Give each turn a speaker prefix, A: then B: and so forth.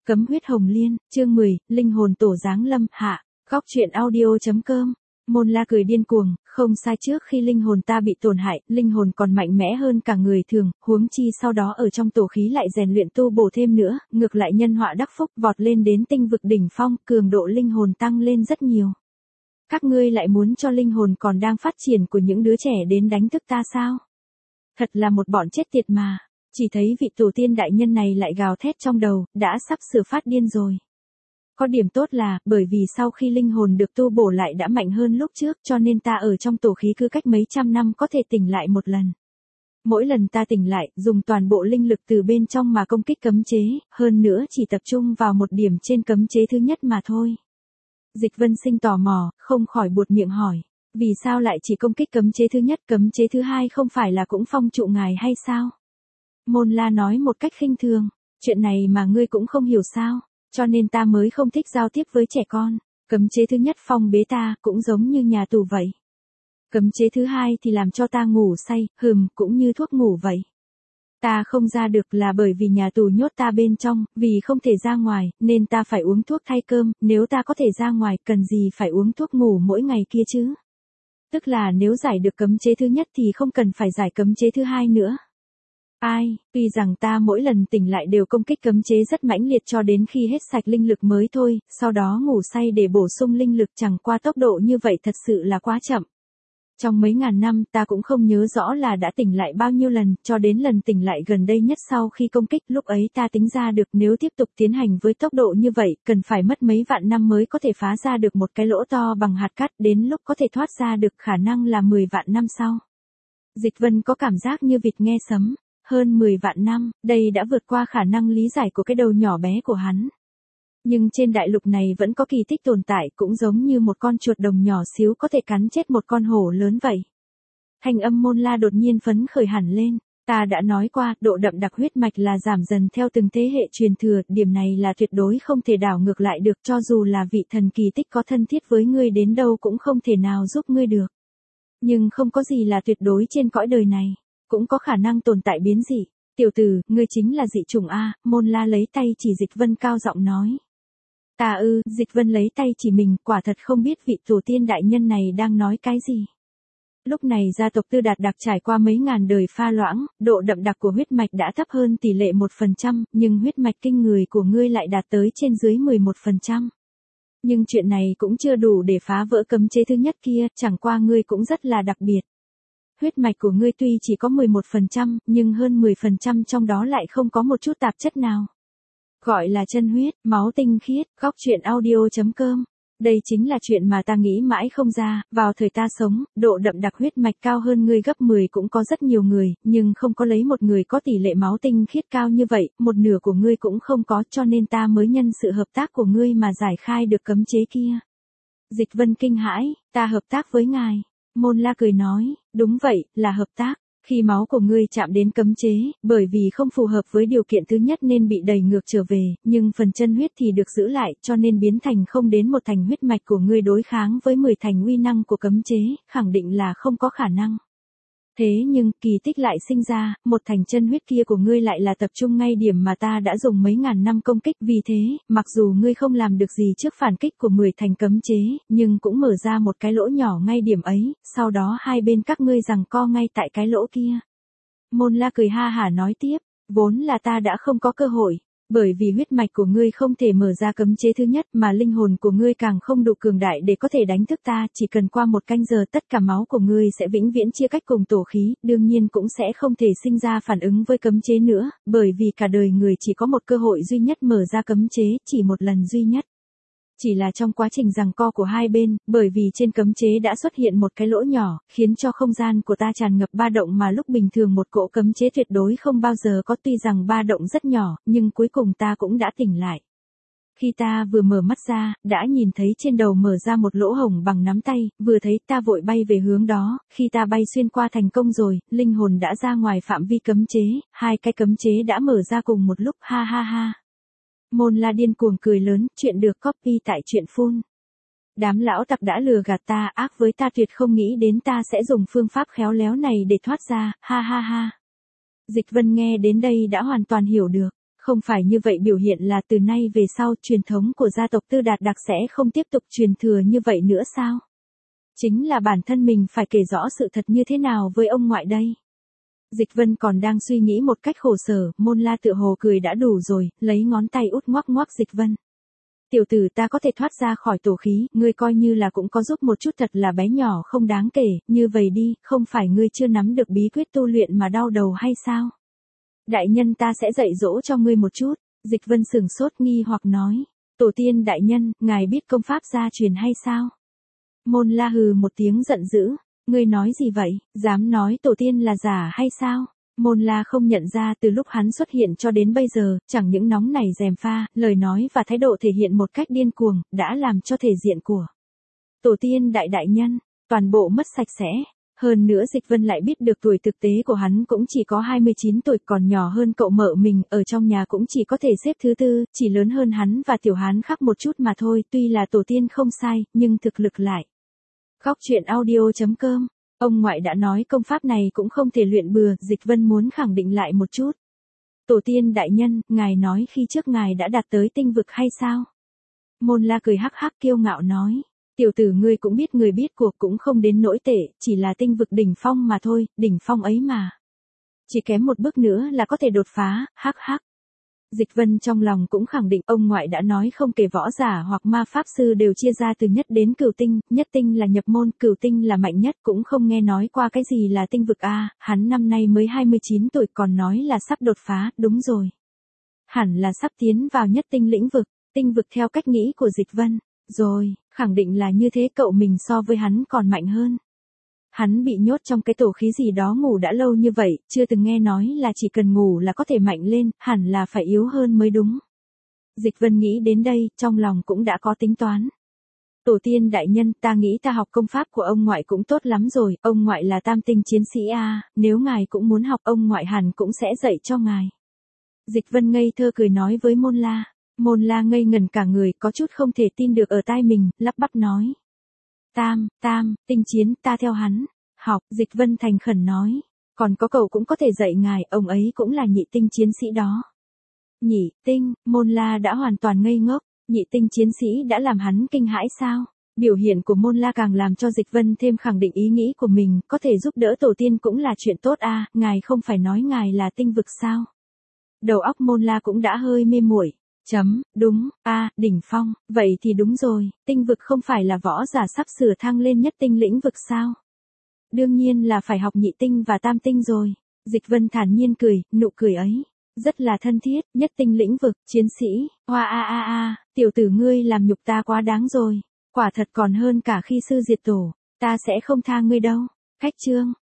A: Cấm huyết hồng liên, chương 10, linh hồn tổ giáng lâm, hạ, góc truyện audio.com. Môn La cười điên cuồng, không sai, trước khi linh hồn ta bị tổn hại, linh hồn còn mạnh mẽ hơn cả người thường, huống chi sau đó ở trong tổ khí lại rèn luyện tu bổ thêm nữa, ngược lại nhân họa đắc phúc, vọt lên đến tinh vực đỉnh phong, cường độ linh hồn tăng lên rất nhiều. Các ngươi lại muốn cho linh hồn còn đang phát triển của những đứa trẻ đến đánh thức ta sao? Thật là một bọn chết tiệt mà. Chỉ thấy vị tổ tiên đại nhân này lại gào thét trong đầu, đã sắp sửa phát điên rồi. Có điểm tốt là, bởi vì sau khi linh hồn được tu bổ lại đã mạnh hơn lúc trước, cho nên ta ở trong tổ khí cứ cách mấy trăm năm có thể tỉnh lại một lần. Mỗi lần ta tỉnh lại, dùng toàn bộ linh lực từ bên trong mà công kích cấm chế, hơn nữa chỉ tập trung vào một điểm trên cấm chế thứ nhất mà thôi. Dịch Vân Sinh tò mò, không khỏi buột miệng hỏi, vì sao lại chỉ công kích cấm chế thứ nhất, cấm chế thứ hai không phải là cũng phong trụ ngài hay sao? Môn La nói một cách khinh thường, chuyện này mà ngươi cũng không hiểu sao, cho nên ta mới không thích giao tiếp với trẻ con. Cấm chế thứ nhất phong bế ta, cũng giống như nhà tù vậy. Cấm chế thứ hai thì làm cho ta ngủ say, cũng như thuốc ngủ vậy. Ta không ra được là bởi vì nhà tù nhốt ta bên trong, vì không thể ra ngoài, nên ta phải uống thuốc thay cơm, nếu ta có thể ra ngoài, cần gì phải uống thuốc ngủ mỗi ngày kia chứ? Tức là nếu giải được cấm chế thứ nhất thì không cần phải giải cấm chế thứ hai nữa. Ai, tuy rằng ta mỗi lần tỉnh lại đều công kích cấm chế rất mãnh liệt cho đến khi hết sạch linh lực mới thôi, sau đó ngủ say để bổ sung linh lực, chẳng qua tốc độ như vậy thật sự là quá chậm. Trong mấy ngàn năm ta cũng không nhớ rõ là đã tỉnh lại bao nhiêu lần, cho đến lần tỉnh lại gần đây nhất sau khi công kích, lúc ấy ta tính ra được nếu tiếp tục tiến hành với tốc độ như vậy, cần phải mất mấy vạn năm mới có thể phá ra được một cái lỗ to bằng hạt cát, đến lúc có thể thoát ra được khả năng là 10 vạn năm sau. Dịch Vân có cảm giác như vịt nghe sấm. Hơn 10 vạn năm, đây đã vượt qua khả năng lý giải của cái đầu nhỏ bé của hắn. Nhưng trên đại lục này vẫn có kỳ tích tồn tại, cũng giống như một con chuột đồng nhỏ xíu có thể cắn chết một con hổ lớn vậy. Thanh âm Môn La đột nhiên phấn khởi hẳn lên. Ta đã nói qua, độ đậm đặc huyết mạch là giảm dần theo từng thế hệ truyền thừa, điểm này là tuyệt đối không thể đảo ngược lại được, cho dù là vị thần kỳ tích có thân thiết với ngươi đến đâu cũng không thể nào giúp ngươi được. Nhưng không có gì là tuyệt đối trên cõi đời này. Cũng có khả năng tồn tại biến dị. Tiểu tử, ngươi chính là dị chủng A, Môn La lấy tay chỉ Dịch Vân cao giọng nói. Ta Dịch Vân lấy tay chỉ mình, quả thật không biết vị tổ tiên đại nhân này đang nói cái gì. Lúc này gia tộc Tư Đạt Đặc trải qua mấy ngàn đời pha loãng, độ đậm đặc của huyết mạch đã thấp hơn tỷ lệ 1%, nhưng huyết mạch kinh người của ngươi lại đạt tới trên dưới 11%. Nhưng chuyện này cũng chưa đủ để phá vỡ cấm chế thứ nhất kia, chẳng qua ngươi cũng rất là đặc biệt. Huyết mạch của ngươi tuy chỉ có 11%, nhưng hơn 10% trong đó lại không có một chút tạp chất nào. Gọi là chân huyết, máu tinh khiết, góc truyện audio.com. Đây chính là chuyện mà ta nghĩ mãi không ra, vào thời ta sống, độ đậm đặc huyết mạch cao hơn ngươi gấp 10 cũng có rất nhiều người, nhưng không có lấy một người có tỷ lệ máu tinh khiết cao như vậy, một nửa của ngươi cũng không có, cho nên ta mới nhân sự hợp tác của ngươi mà giải khai được cấm chế kia. Dịch Vân kinh hãi, ta hợp tác với ngài. Môn La cười nói, đúng vậy, là hợp tác. Khi máu của ngươi chạm đến cấm chế, bởi vì không phù hợp với điều kiện thứ nhất nên bị đẩy ngược trở về, nhưng phần chân huyết thì được giữ lại, cho nên biến thành không đến một thành huyết mạch của ngươi đối kháng với 10 thành uy năng của cấm chế, khẳng định là không có khả năng. Thế nhưng, kỳ tích lại sinh ra, một thành chân huyết kia của ngươi lại là tập trung ngay điểm mà ta đã dùng mấy ngàn năm công kích, vì thế, mặc dù ngươi không làm được gì trước phản kích của 10 thành cấm chế, nhưng cũng mở ra một cái lỗ nhỏ ngay điểm ấy, sau đó hai bên các ngươi giằng co ngay tại cái lỗ kia. Môn La cười ha hả nói tiếp, vốn là ta đã không có cơ hội. Bởi vì huyết mạch của ngươi không thể mở ra cấm chế thứ nhất mà linh hồn của ngươi càng không đủ cường đại để có thể đánh thức ta, chỉ cần qua một canh giờ tất cả máu của ngươi sẽ vĩnh viễn chia cách cùng tổ khí, đương nhiên cũng sẽ không thể sinh ra phản ứng với cấm chế nữa, bởi vì cả đời người chỉ có một cơ hội duy nhất mở ra cấm chế, chỉ một lần duy nhất. Chỉ là trong quá trình giằng co của hai bên, bởi vì trên cấm chế đã xuất hiện một cái lỗ nhỏ, khiến cho không gian của ta tràn ngập ba động mà lúc bình thường một cỗ cấm chế tuyệt đối không bao giờ có, tuy rằng ba động rất nhỏ, nhưng cuối cùng ta cũng đã tỉnh lại. Khi ta vừa mở mắt ra, đã nhìn thấy trên đầu mở ra một lỗ hổng bằng nắm tay, vừa thấy ta vội bay về hướng đó, khi ta bay xuyên qua thành công rồi, linh hồn đã ra ngoài phạm vi cấm chế, hai cái cấm chế đã mở ra cùng một lúc, ha ha ha. Môn La điên cuồng cười lớn, chuyện được copy tại truyện full. Đám lão tặc đã lừa gạt ta, ác với ta, tuyệt không nghĩ đến ta sẽ dùng phương pháp khéo léo này để thoát ra, ha ha ha. Dịch Vân nghe đến đây đã hoàn toàn hiểu được, Không phải như vậy, biểu hiện là từ nay về sau truyền thống của gia tộc Tư Đạt Đặc sẽ không tiếp tục truyền thừa như vậy nữa sao? Chính là bản thân mình phải kể rõ sự thật như thế nào với ông ngoại đây. Dịch Vân còn đang suy nghĩ một cách khổ sở, Môn La tựa hồ cười đã đủ rồi, lấy ngón tay út ngoắc ngoắc Dịch Vân. Tiểu tử, ta có thể thoát ra khỏi tổ khí, ngươi coi như là cũng có giúp một chút, thật là bé nhỏ không đáng kể, như vậy đi, không phải ngươi chưa nắm được bí quyết tu luyện mà đau đầu hay sao? Đại nhân, ta sẽ dạy dỗ cho ngươi một chút. Dịch Vân sửng sốt nghi hoặc nói. Tổ tiên đại nhân, ngài biết công pháp gia truyền hay sao? Môn La hừ một tiếng giận dữ. Ngươi nói gì vậy, dám nói tổ tiên là giả hay sao? Môn La không nhận ra từ lúc hắn xuất hiện cho đến bây giờ, chẳng những nóng nảy gièm pha, lời nói và thái độ thể hiện một cách điên cuồng, đã làm cho thể diện của tổ tiên đại nhân, toàn bộ mất sạch sẽ. Hơn nữa Dịch Vân lại biết được tuổi thực tế của hắn cũng chỉ có 29 tuổi, còn nhỏ hơn cậu mợ mình, ở trong nhà cũng chỉ có thể xếp thứ tư, chỉ lớn hơn hắn và Tiểu Hán khắc một chút mà thôi, tuy là tổ tiên không sai, nhưng thực lực lại. Góc truyện audio.com, ông ngoại đã nói công pháp này cũng không thể luyện bừa, Dịch Vân muốn khẳng định lại một chút. Tổ tiên đại nhân, ngài nói khi trước ngài đã đạt tới tinh vực hay sao? Môn La cười hắc hắc kiêu ngạo nói. Tiểu tử, ngươi cũng biết người biết cuộc cũng không đến nỗi tệ, chỉ là tinh vực đỉnh phong mà thôi, đỉnh phong ấy mà. Chỉ kém một bước nữa là có thể đột phá, hắc hắc. Dịch Vân trong lòng cũng khẳng định ông ngoại đã nói không kể võ giả hoặc ma pháp sư đều chia ra từ nhất đến cửu tinh, nhất tinh là nhập môn, cửu tinh là mạnh nhất, cũng không nghe nói qua cái gì là tinh vực a, hắn năm nay mới 29 tuổi còn nói là sắp đột phá, đúng rồi. Hẳn là sắp tiến vào nhất tinh lĩnh vực, tinh vực theo cách nghĩ của Dịch Vân. Rồi, khẳng định là như thế, cậu mình so với hắn còn mạnh hơn. Hắn bị nhốt trong cái tổ khí gì đó ngủ đã lâu như vậy, chưa từng nghe nói là chỉ cần ngủ là có thể mạnh lên, hẳn là phải yếu hơn mới đúng. Dịch Vân nghĩ đến đây, trong lòng cũng đã có tính toán. Tổ tiên đại nhân, ta nghĩ ta học công pháp của ông ngoại cũng tốt lắm rồi, ông ngoại là tam tinh chiến sĩ a, nếu ngài cũng muốn học ông ngoại hẳn cũng sẽ dạy cho ngài. Dịch Vân ngây thơ cười nói với Môn La. Môn La ngây ngẩn cả người, có chút không thể tin được ở tai mình, lắp bắp nói. Tinh chiến, ta theo hắn. Học, Dịch Vân thành khẩn nói. Còn có cậu cũng có thể dạy ngài, ông ấy cũng là nhị tinh chiến sĩ đó. Nhị tinh, Môn La đã hoàn toàn ngây ngốc, nhị tinh chiến sĩ đã làm hắn kinh hãi sao? Biểu hiện của Môn La càng làm cho Dịch Vân thêm khẳng định ý nghĩ của mình, có thể giúp đỡ tổ tiên cũng là chuyện tốt a, ngài không phải nói ngài là tinh vực sao? Đầu óc Môn La cũng đã hơi mê muội. Đúng, đỉnh phong, vậy thì đúng rồi, tinh vực không phải là võ giả sắp sửa thăng lên nhất tinh lĩnh vực sao? Đương nhiên là phải học nhị tinh và tam tinh rồi. Dịch Vân thản nhiên cười, nụ cười ấy rất là thân thiết, nhất tinh lĩnh vực, chiến sĩ, tiểu tử ngươi làm nhục ta quá đáng rồi, quả thật còn hơn cả khi sư diệt tổ, ta sẽ không tha ngươi đâu. Khách chương